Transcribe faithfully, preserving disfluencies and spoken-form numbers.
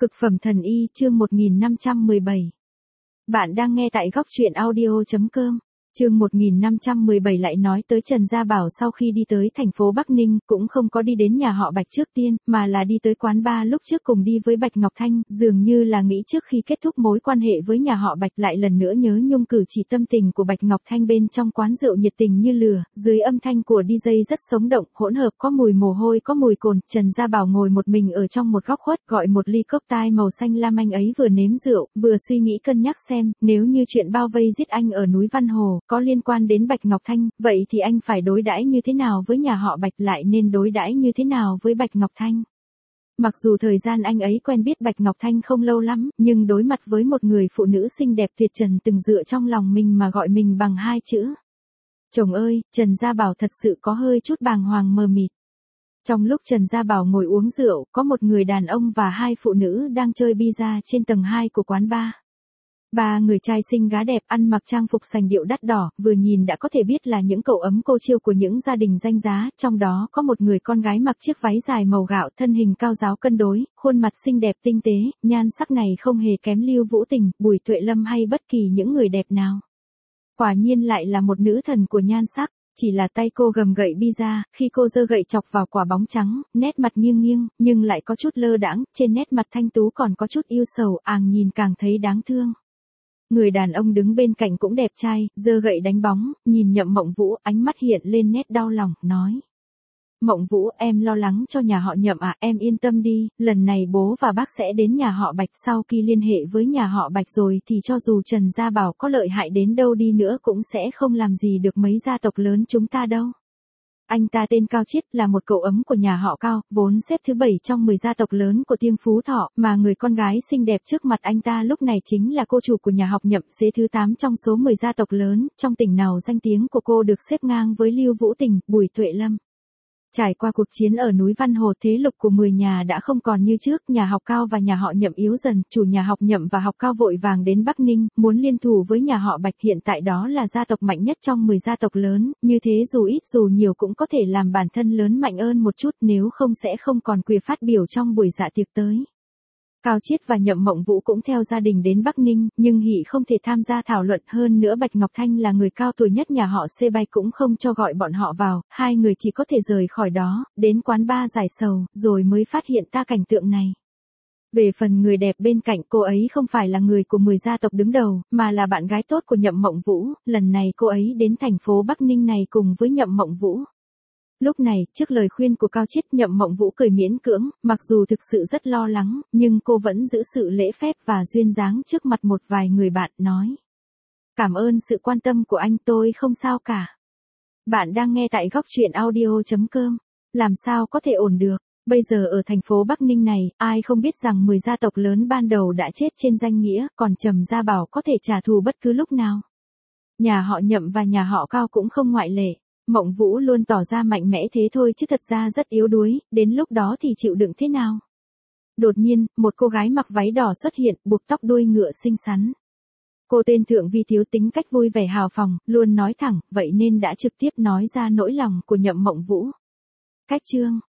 Cực phẩm thần y chương một nghìn năm trăm mười bảy. Bạn đang nghe tại góc truyện audio.com. Chương một nghìn năm trăm mười bảy lại nói tới Trần Gia Bảo sau khi đi tới thành phố Bắc Ninh, cũng không có đi đến nhà họ Bạch trước tiên, mà là đi tới quán bar lúc trước cùng đi với Bạch Ngọc Thanh, dường như là nghĩ trước khi kết thúc mối quan hệ với nhà họ Bạch lại lần nữa nhớ nhung cử chỉ tâm tình của Bạch Ngọc Thanh bên trong quán rượu nhiệt tình như lửa, dưới âm thanh của đi jây rất sống động, hỗn hợp có mùi mồ hôi có mùi cồn, Trần Gia Bảo ngồi một mình ở trong một góc khuất, gọi một ly cốc tai màu xanh lam, anh ấy vừa nếm rượu, vừa suy nghĩ cân nhắc xem, nếu như chuyện bao vây giết anh ở núi Văn Hồ có liên quan đến Bạch Ngọc Thanh, vậy thì anh phải đối đãi như thế nào với nhà họ Bạch, lại nên đối đãi như thế nào với Bạch Ngọc Thanh. Mặc dù thời gian anh ấy quen biết Bạch Ngọc Thanh không lâu lắm, nhưng đối mặt với một người phụ nữ xinh đẹp tuyệt trần từng dựa trong lòng mình mà gọi mình bằng hai chữ chồng ơi, Trần Gia Bảo thật sự có hơi chút bàng hoàng mờ mịt. Trong lúc Trần Gia Bảo ngồi uống rượu, có một người đàn ông và hai phụ nữ đang chơi bida trên tầng hai của quán bar. Ba người trai xinh gái đẹp ăn mặc trang phục sành điệu đắt đỏ, vừa nhìn đã có thể biết là những cậu ấm cô chiêu của những gia đình danh giá, trong đó có một người con gái mặc chiếc váy dài màu gạo, thân hình cao ráo cân đối, khuôn mặt xinh đẹp tinh tế, nhan sắc này không hề kém Lưu Vũ Tình, Bùi Tuệ Lâm hay bất kỳ những người đẹp nào. Quả nhiên lại là một nữ thần của nhan sắc. Chỉ là tay cô gầm gậy bida, khi cô giơ gậy chọc vào quả bóng trắng, nét mặt nghiêng nghiêng, nhưng lại có chút lơ đãng, trên nét mặt thanh tú còn có chút yêu sầu, àng nhìn càng thấy đáng thương. Người đàn ông đứng bên cạnh cũng đẹp trai, giơ gậy đánh bóng, nhìn Nhậm Mộng Vũ, ánh mắt hiện lên nét đau lòng, nói. Mộng Vũ, em lo lắng cho nhà họ Nhậm à, em yên tâm đi, lần này bố và bác sẽ đến nhà họ Bạch, sau khi liên hệ với nhà họ Bạch rồi thì cho dù Trần Gia Bảo có lợi hại đến đâu đi nữa cũng sẽ không làm gì được mấy gia tộc lớn chúng ta đâu. Anh ta tên Cao Chiết, là một cậu ấm của nhà họ Cao, vốn xếp thứ bảy trong mười gia tộc lớn của Tiêng Phú Thọ, mà người con gái xinh đẹp trước mặt anh ta lúc này chính là cô chủ của nhà họ Nhậm, xếp thứ tám trong số mười gia tộc lớn, trong tỉnh nào danh tiếng của cô được xếp ngang với Lưu Vũ Tình, Bùi Tuệ Lâm. Trải qua cuộc chiến ở núi Văn Hồ, thế lực của mười nhà đã không còn như trước, nhà họ Cao và nhà họ Nhậm yếu dần, chủ nhà họ Nhậm và học Cao vội vàng đến Bắc Ninh, muốn liên thủ với nhà họ Bạch, hiện tại đó là gia tộc mạnh nhất trong mười gia tộc lớn, như thế dù ít dù nhiều cũng có thể làm bản thân lớn mạnh hơn một chút, nếu không sẽ không còn quyền phát biểu trong buổi dạ tiệc tới. Cao Chiết và Nhậm Mộng Vũ cũng theo gia đình đến Bắc Ninh, nhưng Hỷ không thể tham gia thảo luận, hơn nữa Bạch Ngọc Thanh là người cao tuổi nhất nhà họ C Bạch cũng không cho gọi bọn họ vào, hai người chỉ có thể rời khỏi đó, đến quán bar giải sầu, rồi mới phát hiện ta cảnh tượng này. Về phần người đẹp bên cạnh, cô ấy không phải là người của mười gia tộc đứng đầu, mà là bạn gái tốt của Nhậm Mộng Vũ, lần này cô ấy đến thành phố Bắc Ninh này cùng với Nhậm Mộng Vũ. Lúc này, trước lời khuyên của Cao Chiết, Nhậm Mộng Vũ cười miễn cưỡng, mặc dù thực sự rất lo lắng, nhưng cô vẫn giữ sự lễ phép và duyên dáng trước mặt một vài người bạn, nói. Cảm ơn sự quan tâm của anh, tôi không sao cả. Bạn đang nghe tại góc truyện audio.com. Làm sao có thể ổn được, bây giờ ở thành phố Bắc Ninh này, ai không biết rằng mười gia tộc lớn ban đầu đã chết trên danh nghĩa, còn Trầm Gia Bảo có thể trả thù bất cứ lúc nào. Nhà họ Nhậm và nhà họ Cao cũng không ngoại lệ. Mộng Vũ luôn tỏ ra mạnh mẽ thế thôi chứ thật ra rất yếu đuối, đến lúc đó thì chịu đựng thế nào. Đột nhiên, một cô gái mặc váy đỏ xuất hiện, buộc tóc đuôi ngựa xinh xắn. Cô tên Thượng Vi Thiếu, tính cách vui vẻ hào phóng, luôn nói thẳng, vậy nên đã trực tiếp nói ra nỗi lòng của Nhậm Mộng Vũ. Cách chương